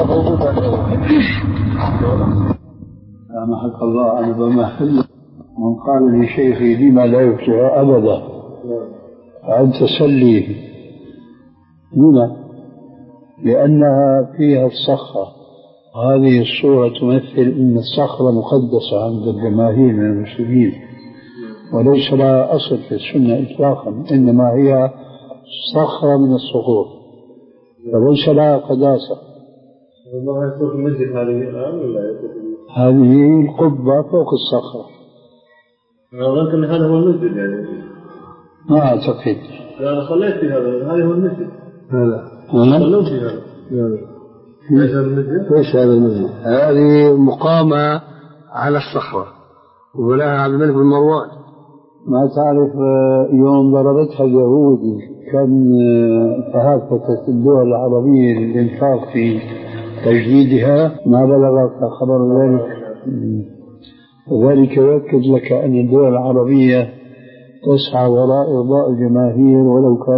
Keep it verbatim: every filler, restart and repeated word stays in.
سامحك الله، أنا بمهل من قال لشيخي لما لا يفتح أبدا عن تسليه. لما؟ لأنها فيها الصخرة. هذه الصورة تمثل أن الصخرة مقدسة عند الجماهير من المسلمين، وليس لها أصل في السنة إطلاقا، إنما هي صخرة من الصخور فليس لها قداسة. والله يصير في المسجد هذه الآن ولا هذه القبة فوق الصخرة. أنا ظننت أن هذا هو المسجد يعني. ما أعتقد. أنا صليت في هذا، هذا هو المسجد. هذا. صليت في هذا. ليش هذا المسجد؟ ليش هذا المسجد؟ هذه مقامة على الصخرة وبناها عبد الملك بن مروان. ما تعرف يوم ضربتها اليهود كان تهافت الدول العربية للإنفاق في تجديدها، ما بلغك خبر ذلك؟ وذلك يؤكد لك أن الدول العربية تسعى وراء إرضاء الجماهير ولو كان